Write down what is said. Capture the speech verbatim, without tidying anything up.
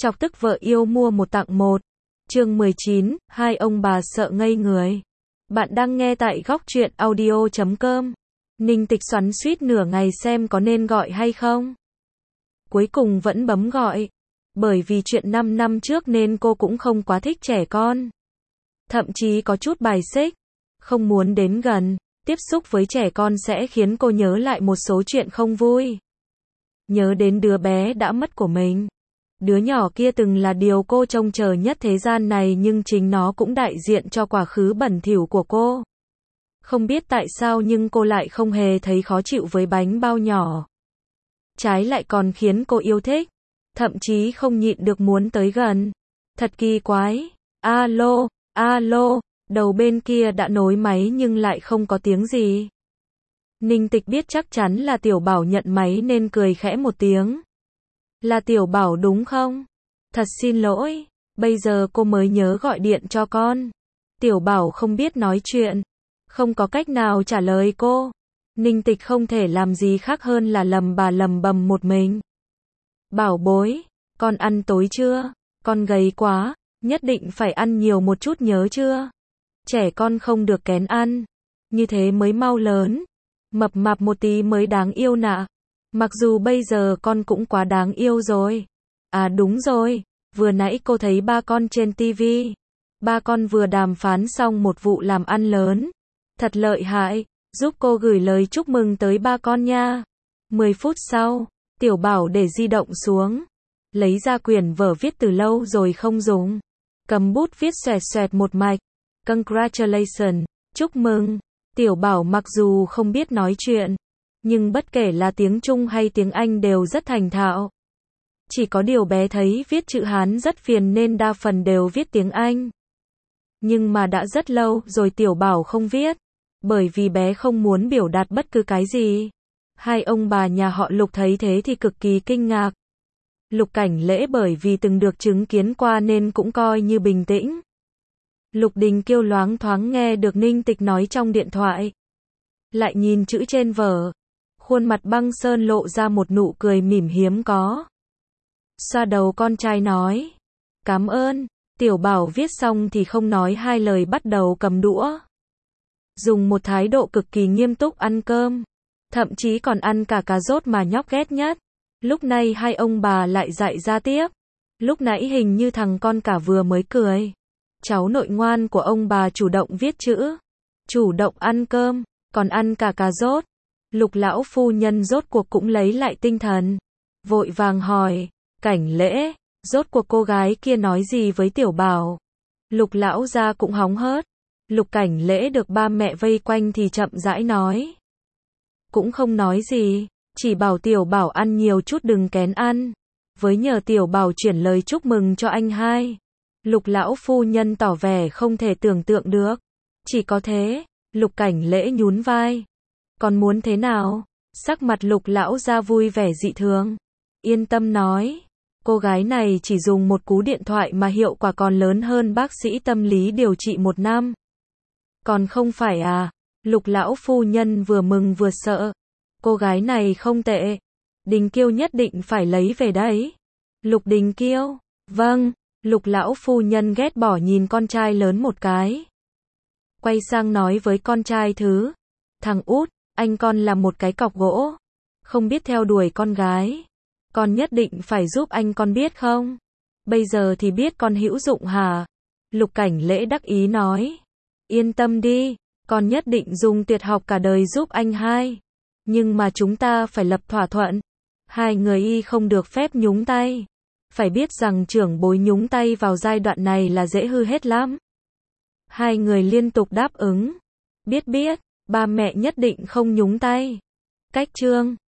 Chọc tức vợ yêu mua một tặng một. Chương mười chín, hai ông bà sợ ngây người. Bạn đang nghe tại góc truyện audio chấm com. Ninh Tịch xoắn xuýt nửa ngày xem có nên gọi hay không. Cuối cùng vẫn bấm gọi. Bởi vì chuyện năm năm trước nên cô cũng không quá thích trẻ con. Thậm chí có chút bài xích. Không muốn đến gần. Tiếp xúc với trẻ con sẽ khiến cô nhớ lại một số chuyện không vui. Nhớ đến đứa bé đã mất của mình. Đứa nhỏ kia từng là điều cô trông chờ nhất thế gian này, nhưng chính nó cũng đại diện cho quá khứ bẩn thỉu của cô. Không biết tại sao nhưng cô lại không hề thấy khó chịu với bánh bao nhỏ. Trái lại còn khiến cô yêu thích. Thậm chí không nhịn được muốn tới gần. Thật kỳ quái. Alo, alo, đầu bên kia đã nối máy nhưng lại không có tiếng gì. Ninh Tịch biết chắc chắn là Tiểu Bảo nhận máy nên cười khẽ một tiếng. Là Tiểu Bảo đúng không? Thật xin lỗi, bây giờ cô mới nhớ gọi điện cho con. Tiểu Bảo không biết nói chuyện, không có cách nào trả lời cô. Ninh Tịch không thể làm gì khác hơn là lầm bà lầm bầm một mình. Bảo bối, con ăn tối chưa? Con gầy quá, nhất định phải ăn nhiều một chút nhớ chưa? Trẻ con không được kén ăn, như thế mới mau lớn. Mập mạp một tí mới đáng yêu nạ. Mặc dù bây giờ con cũng quá đáng yêu rồi. À đúng rồi, vừa nãy cô thấy ba con trên tivi. Ba con vừa đàm phán xong một vụ làm ăn lớn. Thật lợi hại, giúp cô gửi lời chúc mừng tới ba con nha. Mười phút sau, Tiểu Bảo để di động xuống. Lấy ra quyển vở viết từ lâu rồi không dùng. Cầm bút viết xoẹt xoẹt một mạch. Congratulations, chúc mừng. Tiểu Bảo mặc dù không biết nói chuyện, nhưng bất kể là tiếng Trung hay tiếng Anh đều rất thành thạo. Chỉ có điều bé thấy viết chữ Hán rất phiền nên đa phần đều viết tiếng Anh. Nhưng mà đã rất lâu rồi Tiểu Bảo không viết, bởi vì bé không muốn biểu đạt bất cứ cái gì. Hai ông bà nhà họ Lục thấy thế thì cực kỳ kinh ngạc. Lục Cảnh Lễ bởi vì từng được chứng kiến qua nên cũng coi như bình tĩnh. Lục Đình Kiêu loáng thoáng nghe được Ninh Tịch nói trong điện thoại. Lại nhìn chữ trên vở. Khuôn mặt băng sơn lộ ra một nụ cười mỉm hiếm có. Xoa đầu con trai nói. Cảm ơn. Tiểu Bảo viết xong thì không nói hai lời bắt đầu cầm đũa. Dùng một thái độ cực kỳ nghiêm túc ăn cơm. Thậm chí còn ăn cả cà rốt mà nhóc ghét nhất. Lúc này hai ông bà lại dạy ra tiếp. Lúc nãy hình như thằng con cả vừa mới cười. Cháu nội ngoan của ông bà chủ động viết chữ. Chủ động ăn cơm. Còn ăn cả cà rốt. Lục lão phu nhân rốt cuộc cũng lấy lại tinh thần. Vội vàng hỏi. Cảnh Lễ, rốt cuộc cô gái kia nói gì với Tiểu Bảo? Lục lão gia cũng hóng hớt. Lục Cảnh Lễ được ba mẹ vây quanh thì chậm rãi nói. Cũng không nói gì. Chỉ bảo Tiểu Bảo ăn nhiều chút đừng kén ăn. Với nhờ Tiểu Bảo chuyển lời chúc mừng cho anh hai. Lục lão phu nhân tỏ vẻ không thể tưởng tượng được. Chỉ có thế. Lục Cảnh Lễ nhún vai. Còn muốn thế nào? Sắc mặt Lục lão gia vui vẻ dị thường. Yên tâm nói. Cô gái này chỉ dùng một cú điện thoại mà hiệu quả còn lớn hơn bác sĩ tâm lý điều trị một năm. Còn không phải à? Lục lão phu nhân vừa mừng vừa sợ. Cô gái này không tệ. Đình Kiêu nhất định phải lấy về đấy. Lục Đình Kiêu. Vâng. Lục lão phu nhân ghét bỏ nhìn con trai lớn một cái. Quay sang nói với con trai thứ. Thằng út, anh con là một cái cọc gỗ. Không biết theo đuổi con gái. Con nhất định phải giúp anh con biết không? Bây giờ thì biết con hữu dụng hả? Lục Cảnh Lễ đắc ý nói. Yên tâm đi, con nhất định dùng tuyệt học cả đời giúp anh hai. Nhưng mà chúng ta phải lập thỏa thuận. Hai người y không được phép nhúng tay. Phải biết rằng trưởng bối nhúng tay vào giai đoạn này là dễ hư hết lắm. Hai người liên tục đáp ứng. Biết biết, ba mẹ nhất định không nhúng tay. Cách chương